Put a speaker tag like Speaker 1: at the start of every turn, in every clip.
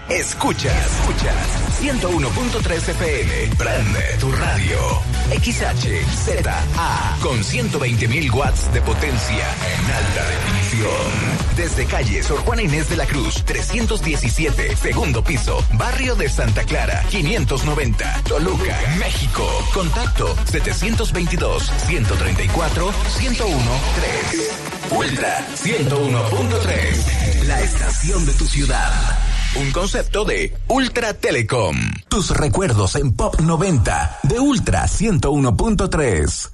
Speaker 1: Escuchas 101.3 FM. Prende tu radio. XHZA con 120.000 watts de potencia en alta definición. Desde calle Sor Juana Inés de la Cruz, 317, segundo piso, barrio de Santa Clara, 590, Toluca, México. Contacto 722-134-1013. Ultra 101.3, la estación de tu ciudad. Un concepto de Ultra Telecom. Tus recuerdos en Pop 90 de Ultra 101.3.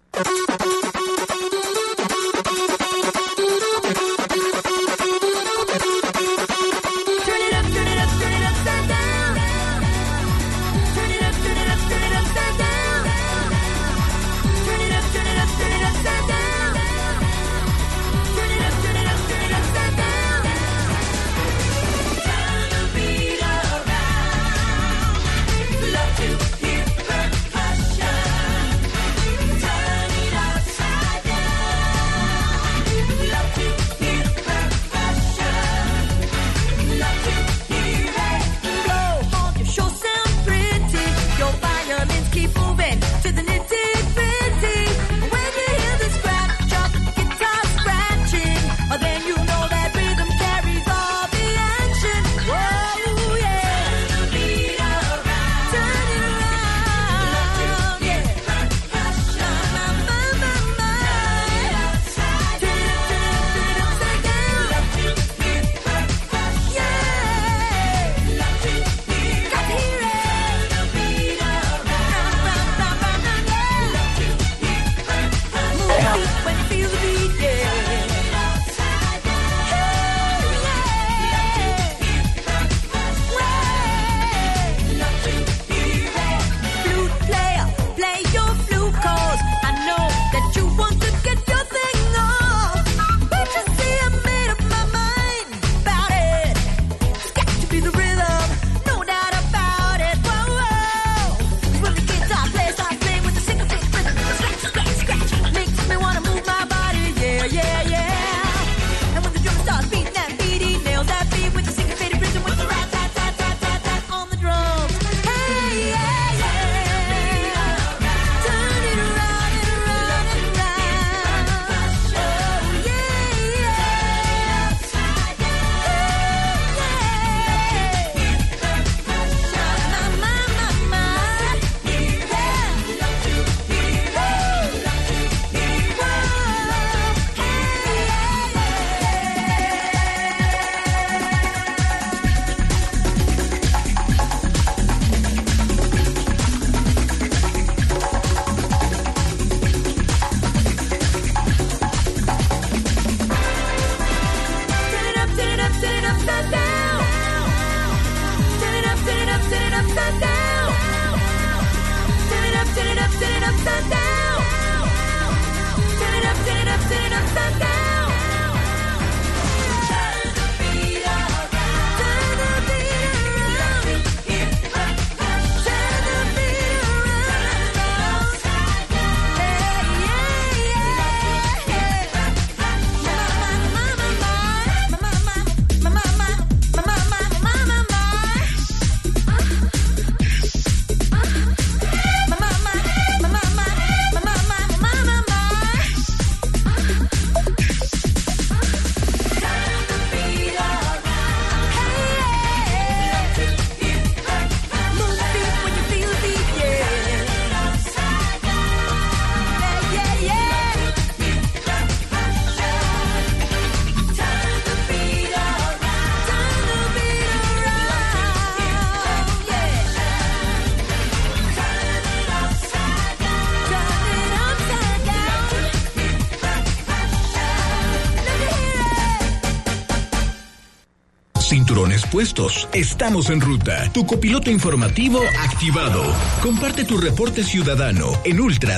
Speaker 2: Cinturones puestos. Estamos en ruta. Tu copiloto informativo activado. Comparte tu reporte ciudadano en Ultra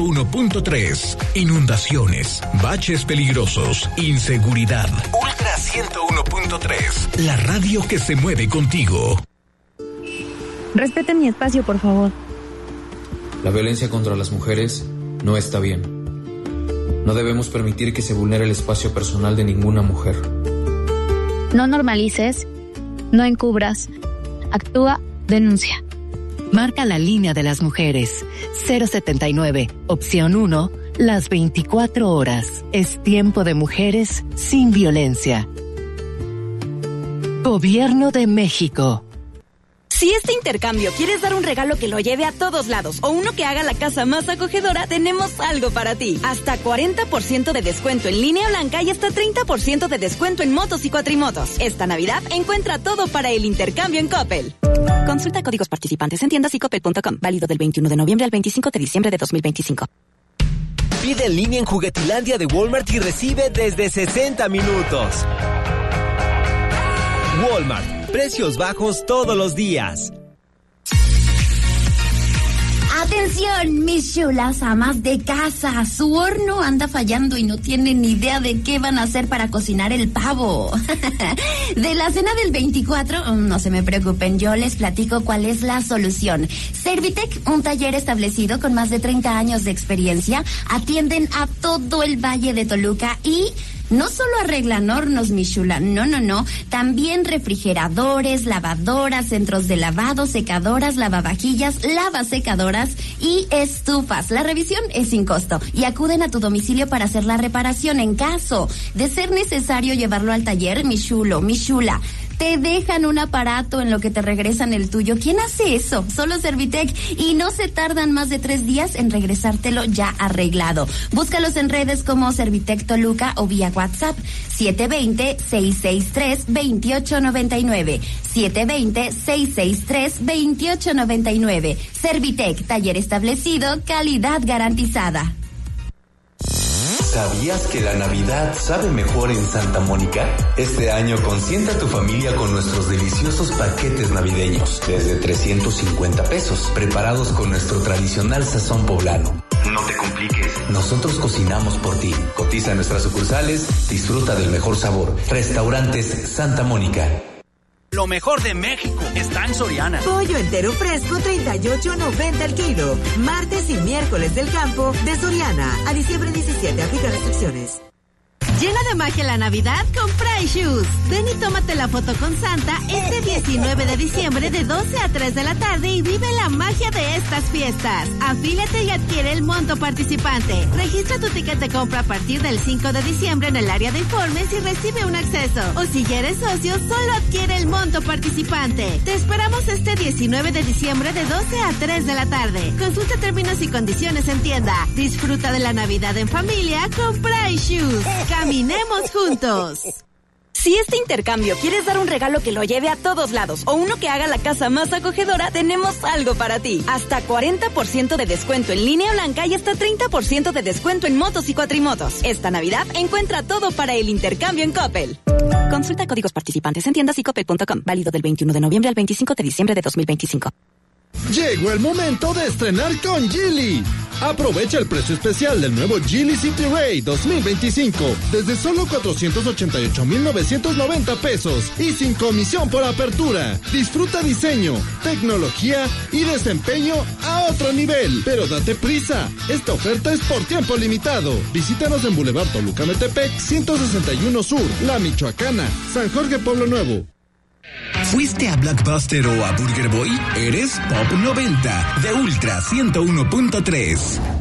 Speaker 2: 101.3. Inundaciones, baches peligrosos, inseguridad. Ultra 101.3. La radio que se mueve contigo.
Speaker 3: Respeten mi espacio, por favor.
Speaker 4: La violencia contra las mujeres no está bien. No debemos permitir que se vulnere el espacio personal de ninguna mujer.
Speaker 3: No normalices No encubras. Actúa, denuncia.
Speaker 5: Marca la línea de las mujeres. 079, opción 1, las 24 horas. Es tiempo de mujeres sin violencia. Gobierno de México.
Speaker 6: Si este intercambio quieres dar un regalo que lo lleve a todos lados o uno que haga la casa más acogedora, tenemos algo para ti. Hasta 40% de descuento en línea blanca y hasta 30% de descuento en motos y cuatrimotos. Esta Navidad encuentra todo para el intercambio en Coppel. Consulta códigos participantes en tiendas y coppel.com. Válido del 21 de noviembre al 25 de diciembre de 2025.
Speaker 7: Pide en línea en Juguetilandia de Walmart y recibe desde 60 minutos. Walmart, precios bajos todos los días.
Speaker 8: Atención, mis chulas amas de casa. Su horno anda fallando y no tienen ni idea de qué van a hacer para cocinar el pavo. De la cena del 24, no se me preocupen, yo les platico cuál es la solución. Servitec, un taller establecido con más de 30 años de experiencia, atienden a todo el Valle de Toluca y no solo arreglan hornos, mi chula, no. También refrigeradores, lavadoras, centros de lavado, secadoras, lavavajillas, lavasecadoras y estufas. La revisión es sin costo y acuden a tu domicilio para hacer la reparación en caso de ser necesario llevarlo al taller, mi chulo, mi chula. Te dejan un aparato en lo que te regresan el tuyo. ¿Quién hace eso? Solo Servitec, y no se tardan más de 3 días en regresártelo ya arreglado. Búscalos en redes como Servitec Toluca o vía WhatsApp 720-663-2899. 720-663-2899. Servitec, taller establecido, calidad garantizada.
Speaker 9: ¿Sabías que la Navidad sabe mejor en Santa Mónica? Este año consiente a tu familia con nuestros deliciosos paquetes navideños, desde 350 pesos, preparados con nuestro tradicional sazón poblano. No te compliques. Nosotros cocinamos por ti. Cotiza en nuestras sucursales, disfruta del mejor sabor. Restaurantes Santa Mónica.
Speaker 10: Lo mejor de México está en Soriana.
Speaker 11: Pollo entero fresco, $38.90 el kilo. Martes y miércoles del campo de Soriana. A diciembre 17, aplica restricciones.
Speaker 12: Llena de magia la Navidad con Price Shoes. Ven y tómate la foto con Santa este 19 de diciembre de 12 a 3 de la tarde y vive la magia de estas fiestas. Afíliate y adquiere el monto participante. Registra tu ticket de compra a partir del 5 de diciembre en el área de informes y recibe un acceso. O si ya eres socio, solo adquiere el monto participante. Te esperamos este 19 de diciembre de 12 a 3 de la tarde. Consulta términos y condiciones en tienda. Disfruta de la Navidad en familia con Price Shoes. Caminemos juntos.
Speaker 6: Si este intercambio quieres dar un regalo que lo lleve a todos lados o uno que haga la casa más acogedora, tenemos algo para ti. Hasta 40% de descuento en línea blanca y hasta 30% de descuento en motos y cuatrimotos. Esta Navidad encuentra todo para el intercambio en Coppel. Consulta códigos participantes en tiendas y coppel.com. Válido del 21 de noviembre al 25 de diciembre de 2025.
Speaker 13: Llegó el momento de estrenar con Geely. Aprovecha el precio especial del nuevo Geely City Ray 2025 desde solo 488,990 pesos y sin comisión por apertura. Disfruta diseño, tecnología y desempeño a otro nivel. Pero date prisa, esta oferta es por tiempo limitado. Visítanos en Boulevard Toluca Metepec 161 Sur, La Michoacana, San Jorge Pueblo Nuevo.
Speaker 2: ¿Fuiste a Blockbuster o a Burger Boy? Eres Pop 90 de Ultra 101.3.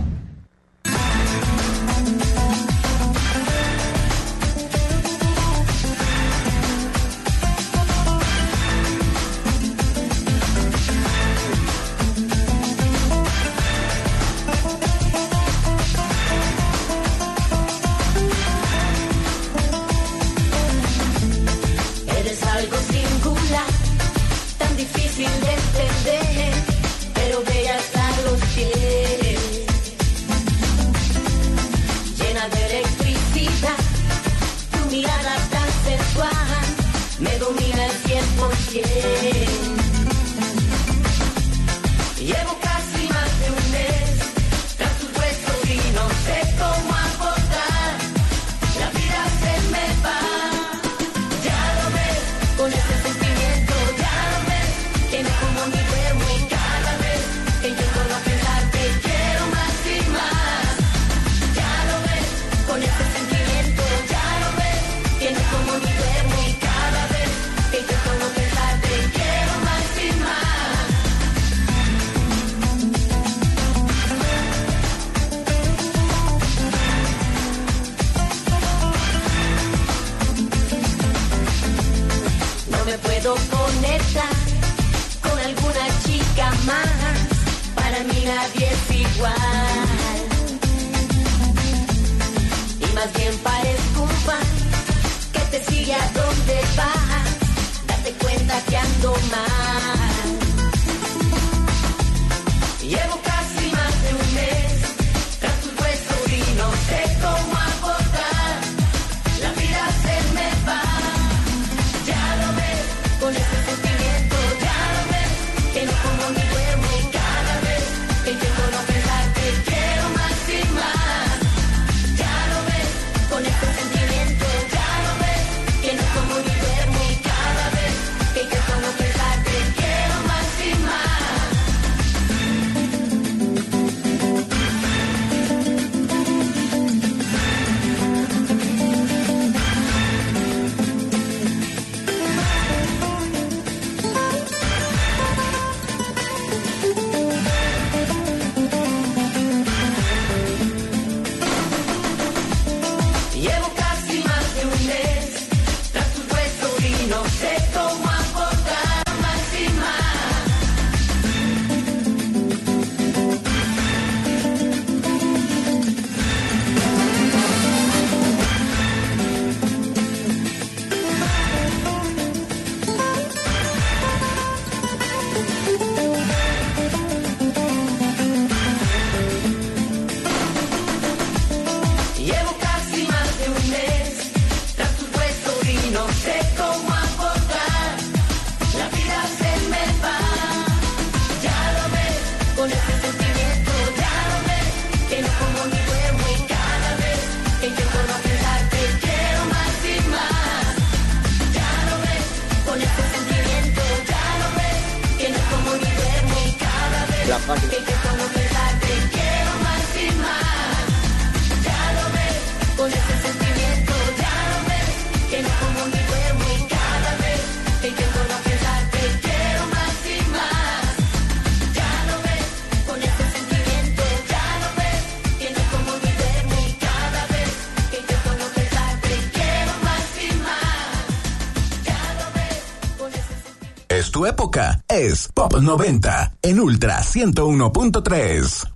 Speaker 14: Llevo casi más de un mes tras tus huesos y no sé cómo abordar. La vida se me va. Ya lo ves, con ese sentimiento, ya lo ves, que no como ni duermo. me puedo conectar con alguna chica más. Para mí nadie es igual. Y más bien parezco un fan que te sigue a donde vas. Date cuenta que ando mal. Llevo casi más de un mes tras tu puesto y no sé cómo abordar. La vida se me va. Ya lo ves, con ese sentimiento, ya lo ves, que no como ni duermo y cada vez que intento no pensar te quiero más y más. Ya lo ves, con ese sentimiento, ya lo ves, que no como ni duermo y cada vez que intento no pensar te quiero más y más. Llevo casi más de un mes tras tu puesto y no sé cómo abordar más y más. Llevo casi más de un mes tras tu puesto y no sé cómo abordar. La vida se me va. Ya lo ves, con ese sentimiento, ya lo ves, que no como ni duermo y cada vez que intento no pensar te quiero más y más. Ya lo ves, con ese sentimiento, ya lo ves, que no como ni duermo y cada vez que intento no pensar te quiero más y más. Ya lo ves, con ese sentimiento, ya lo ves, que no como ni duermo y cada vez que intento no pensar te quiero más y más. Ya lo ves, con ese sentimiento, ya lo ves, que no como ni duermo y cada vez que intento no pensar te quiero más y más. Ya lo ves, con ese sentimiento.
Speaker 2: Es tu época, es Pop 90 en Ultra 101.3.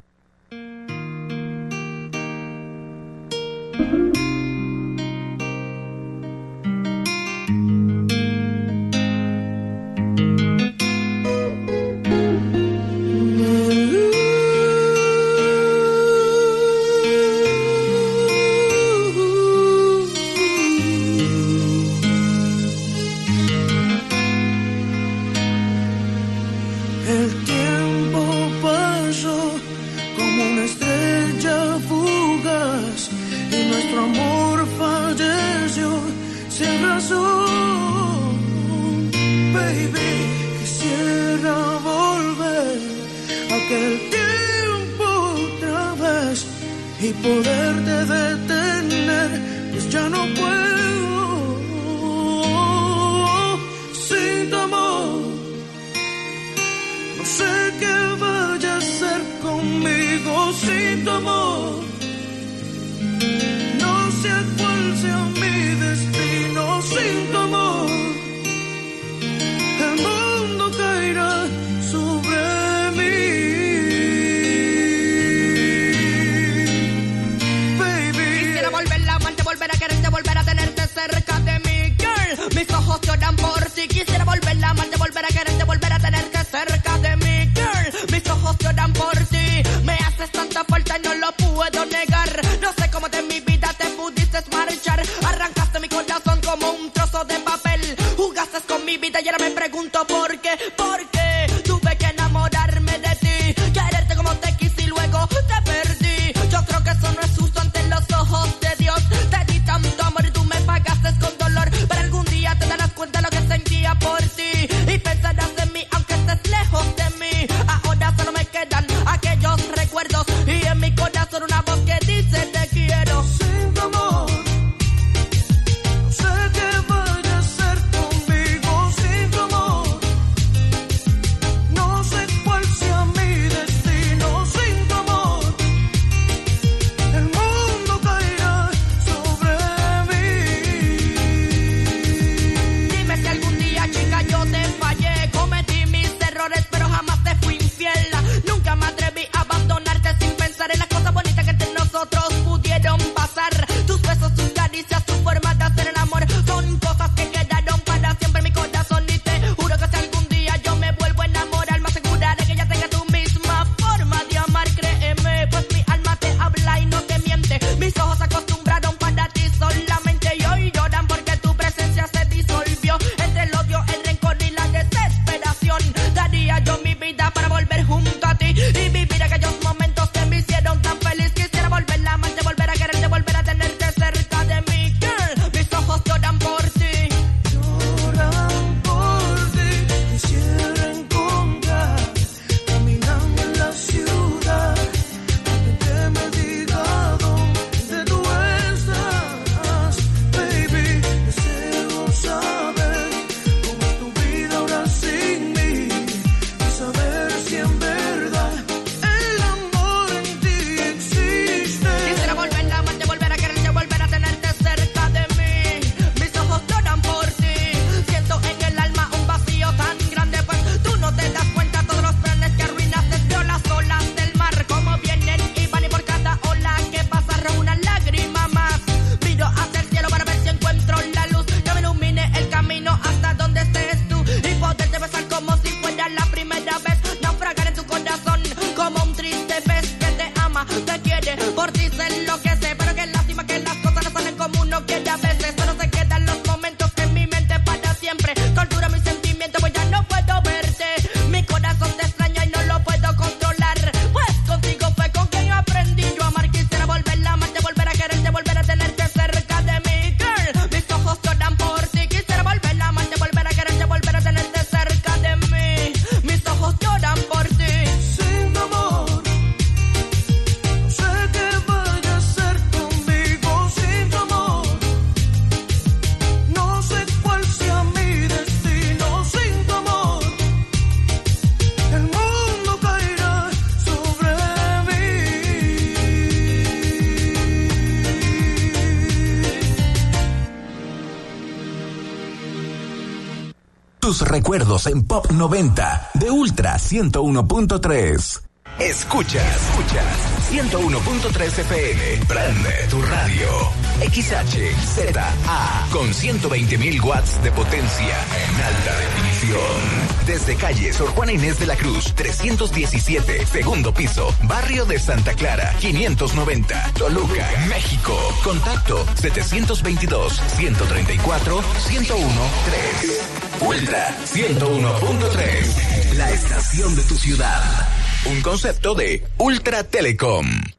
Speaker 15: El tiempo pasó como una estrella fugaz y nuestro amor falleció sin razón. Baby, quisiera volver a aquel tiempo otra vez y poderte detener, pues ya no puedo sin tu amor. No sé qué vaya a hacer conmigo sin tu amor. No sé cuál sea mi destino sin tu amor. El mundo caerá sobre mí. Baby,
Speaker 16: quisiera volver a amarte, volver a quererte, volver a tenerte cerca de mí, girl. Mis ojos lloran por ti. Quisiera volver a amarte, volver a quererte, volver a tenerte cerca de mí, girl. Mis ojos lloran por ti. Me haces tanta falta y no lo puedo negar. No sé cómo de mi vida te pudiste marchar. Arrancaste mi corazón como un trozo de papel. Jugaste con mi vida y ahora me pregunto por qué. ¿Por qué? Tuve que enamorarme de ti, quererte como te quise y luego te perdí. Yo creo que eso no es justo ante los ojos de Dios. Te di tanto amor y tú me pagaste con dolor. Pero algún día te darás cuenta de lo que sentía por ti y pensarás en mí aunque estés lejos de mí. Ahora solo me quedan aquellos recuerdos y en mi corazón una voz que dice te quiero.
Speaker 15: Sin tu amor, no sé qué vaya a hacer conmigo sin tu amor.
Speaker 1: tus recuerdos en Pop 90 de Ultra 101.3. Escuchas 101.3 FM. Prende tu radio. XHZA con 120.000 watts de potencia en alta definición. Desde calle Sor Juana Inés de la Cruz, 317, segundo piso, barrio de Santa Clara, 590, Toluca, México. Contacto 722-134-1013. Ultra 101.3, la estación de tu ciudad. Un concepto de Ultra Telecom.